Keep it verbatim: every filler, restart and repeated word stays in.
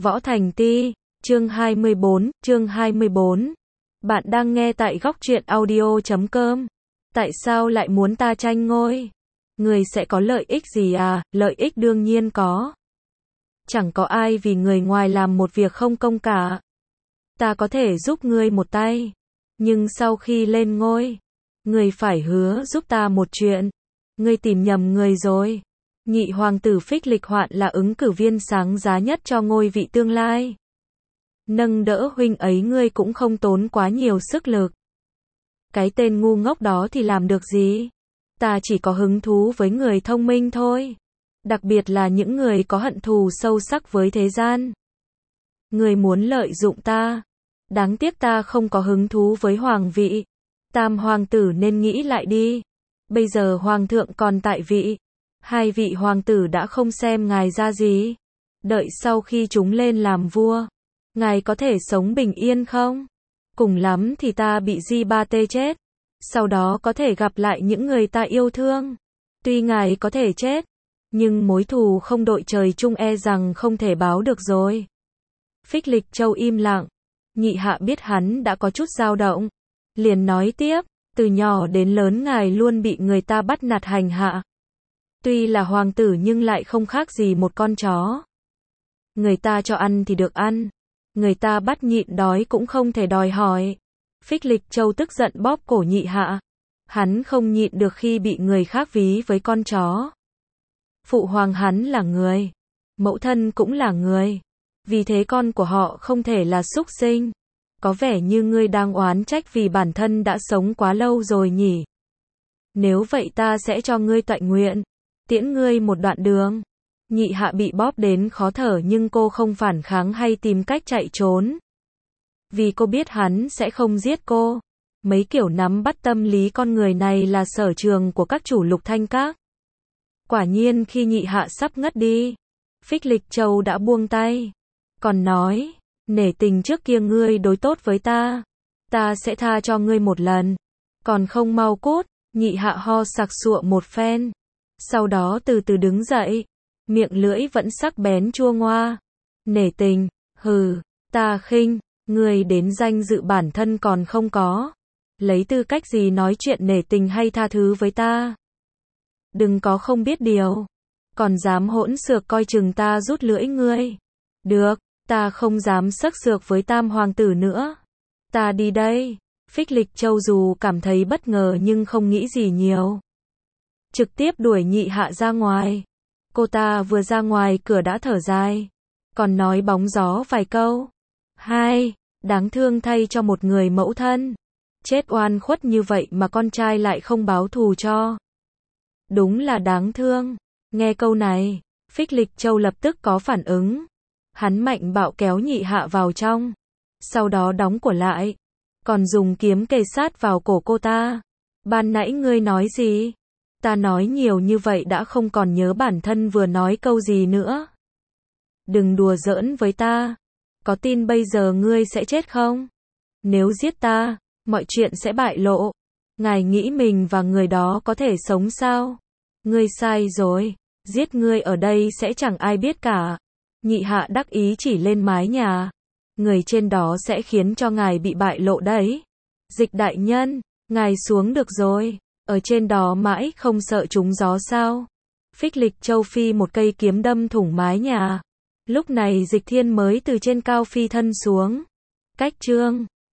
Võ Thành Ti, chương hai mươi bốn, chương hai mươi bốn. Bạn đang nghe tại góc truyện audio chấm com. Tại sao lại muốn ta tranh ngôi? Người sẽ có lợi ích gì à? Lợi ích đương nhiên có. Chẳng có ai vì người ngoài làm một việc không công cả. Ta có thể giúp ngươi một tay. Nhưng sau khi lên ngôi, ngươi phải hứa giúp ta một chuyện. Ngươi tìm nhầm người rồi. Nhị hoàng tử Phích Lịch Hoạn là ứng cử viên sáng giá nhất cho ngôi vị tương lai. Nâng đỡ huynh ấy ngươi cũng không tốn quá nhiều sức lực. Cái tên ngu ngốc đó thì làm được gì? Ta chỉ có hứng thú với người thông minh thôi. Đặc biệt là những người có hận thù sâu sắc với thế gian. Ngươi muốn lợi dụng ta. Đáng tiếc ta không có hứng thú với hoàng vị. Tam hoàng tử nên nghĩ lại đi. Bây giờ hoàng thượng còn tại vị. Hai vị hoàng tử đã không xem ngài ra gì. Đợi sau khi chúng lên làm vua, ngài có thể sống bình yên không? Cùng lắm thì ta bị Di Ba Tê chết. Sau đó có thể gặp lại những người ta yêu thương. Tuy ngài có thể chết, nhưng mối thù không đội trời chung e rằng không thể báo được rồi. Phích Lịch Châu im lặng. Nhị hạ biết hắn đã có chút dao động. Liền nói tiếp, từ nhỏ đến lớn ngài luôn bị người ta bắt nạt hành hạ. Tuy là hoàng tử nhưng lại không khác gì một con chó. Người ta cho ăn thì được ăn. Người ta bắt nhịn đói cũng không thể đòi hỏi. Phích Lịch Châu tức giận bóp cổ nhị hạ. Hắn không nhịn được khi bị người khác ví với con chó. Phụ hoàng hắn là người. Mẫu thân cũng là người. Vì thế con của họ không thể là súc sinh. Có vẻ như ngươi đang oán trách vì bản thân đã sống quá lâu rồi nhỉ. Nếu vậy ta sẽ cho ngươi tọa nguyện. Tiễn ngươi một đoạn đường. Nhị hạ bị bóp đến khó thở nhưng cô không phản kháng hay tìm cách chạy trốn. Vì cô biết hắn sẽ không giết cô. Mấy kiểu nắm bắt tâm lý con người này là sở trường của các chủ Lục Thanh Các. Quả nhiên khi nhị hạ sắp ngất đi, Phích Lịch Châu đã buông tay. Còn nói, nể tình trước kia ngươi đối tốt với ta. Ta sẽ tha cho ngươi một lần. Còn không mau cút. Nhị hạ ho sặc sụa một phen. Sau đó từ từ đứng dậy. Miệng lưỡi vẫn sắc bén chua ngoa. Nể tình, hừ, ta khinh, ngươi đến danh dự bản thân còn không có. Lấy tư cách gì nói chuyện nể tình hay tha thứ với ta? Đừng có không biết điều. Còn dám hỗn xược coi chừng ta rút lưỡi ngươi. Được, ta không dám xắc xược với tam hoàng tử nữa. Ta đi đây. Phích Lịch Châu dù cảm thấy bất ngờ nhưng không nghĩ gì nhiều. Trực tiếp đuổi nhị hạ ra ngoài. Cô ta vừa ra ngoài cửa đã thở dài. Còn nói bóng gió vài câu. Hai, đáng thương thay cho một người mẫu thân. Chết oan khuất như vậy mà con trai lại không báo thù cho. Đúng là đáng thương. Nghe câu này, Phích Lịch Châu lập tức có phản ứng. Hắn mạnh bạo kéo nhị hạ vào trong. Sau đó đóng cửa lại. Còn dùng kiếm kề sát vào cổ cô ta. Ban nãy ngươi nói gì? Ta nói nhiều như vậy đã không còn nhớ bản thân vừa nói câu gì nữa. Đừng đùa giỡn với ta. Có tin bây giờ ngươi sẽ chết không? Nếu giết ta, mọi chuyện sẽ bại lộ. Ngài nghĩ mình và người đó có thể sống sao? Ngươi sai rồi. Giết ngươi ở đây sẽ chẳng ai biết cả. Nhị hạ đắc ý chỉ lên mái nhà. Người trên đó sẽ khiến cho ngài bị bại lộ đấy. Dịch đại nhân, ngài xuống được rồi. Ở trên đó mãi không sợ trúng gió sao? Phích Lịch Châu phi một cây kiếm đâm thủng mái nhà. Lúc này Dịch Thiên mới từ trên cao phi thân xuống. Cách chương